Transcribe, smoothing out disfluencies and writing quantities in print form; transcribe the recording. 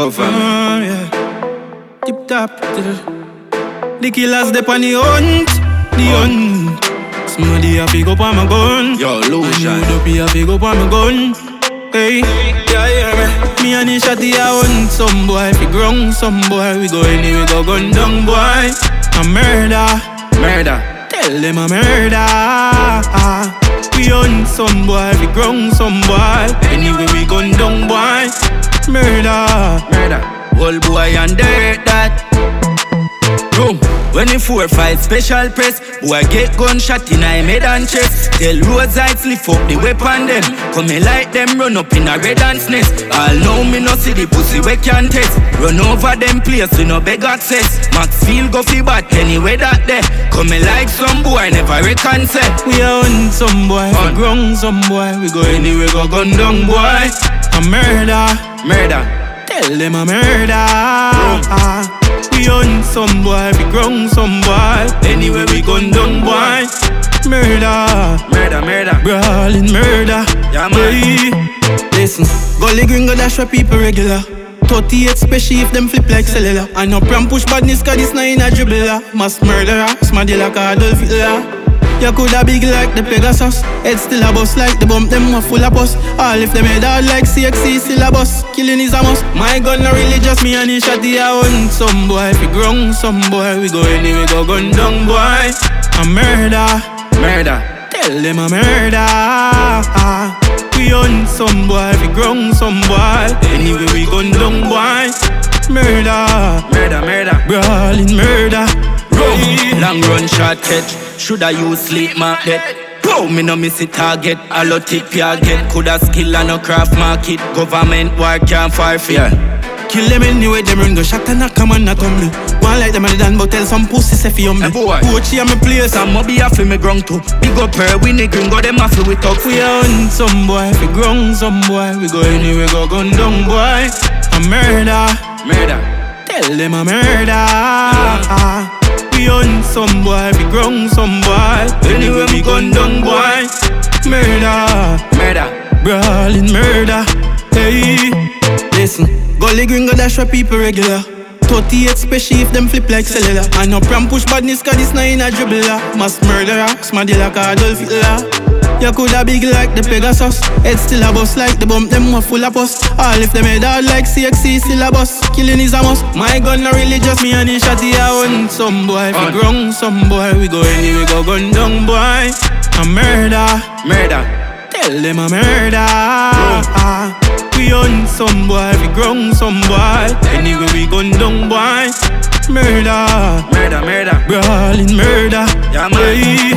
government. Yeah. Tip top. The killers they on the hunt. The hunt. Somebody a pick up on my gun. Yo, Lucian. And you don't a pick up on my gun. Hey, yeah, me and the shotty a hunt some boy. If you grung some boy, we go anywhere, go gun down boy. A murder. Tell them a murder. We hunt some boy, we grung some boy. Anyway we gun down boy. Murder. Whole boy and dirt that. Room 24-5 special press. Boy get gunshot in a head and chest. Tell roadsides lift up the weapon them. Come me like them run up in a red ants nest. All know me no see the pussy we can test. Run over them place we no beg access. Maxfield go fi bat anyway that day. Come me like some boy never reckon say. We a hunt some boy, we grung some boy. We go anywhere, go gun down boy. A murder. Tell them a murder. We hunt some boy, we grung some boy. Anyway we gun down boy. Murder. Brawling murder. Yeah man. Hey. Listen, Gully Gringo dash for people regular. 38 special if them flip like cellular. I no pram push badness cause this na in a dribbler. Mass murderer, smaddy like Adolf Hitler. You coulda big like the Pegasus. Head still a bust like the bump, them a full of bus. All if them head hard like CXC syllabus. Killing is a must. My gun no really just me and the shotty a hunt some boy. If we grung some boy, we go anywhere, go gun down boy. A murder. Tell them a murder. We hunt some boy, we grung some boy. Anyway we gun down boy. Murder. Brawling murder. Long run short catch. Shoulda use sleep market. Pow, me no miss it target. A lot tip ya get. Coulda skill and no craft market. Government war can't fire fear. Kill them anyway, them run go shot and knock come and not tumble. One like them and done but tell some pussy say fi humble. Coach here me place and mo be a fi me grung too. Big up her, we ni gringo them a fi we talk. We a hunt some boy, we grung some boy. We go anywhere, go gun down boy. A murder. Tell them a murder. We hunt some boy, we grung some boy. Anyway we gun down boy. Murder. Brawling murder. Hey, listen, Gully Gringo dash for people regular. 38 special if them flip like cellular. I no pram push badness cause this na in a dribbler. Mass murderer, smaddy like Adolf Hitler. You coulda big like the Pegasus. Head still a bust like the bump, them a full of pus. All if them head hard like CXC syllabus. Killing is a must. My gun no really just me and the shotty a hunt some boy. If we grung some boy, we go anywhere, go gun down boy. A murder. Tell them a murder. We hunt some boy, we grung some boy. Anyway we gun down boy. Murder. Murder. Brawling murder. Yeah man.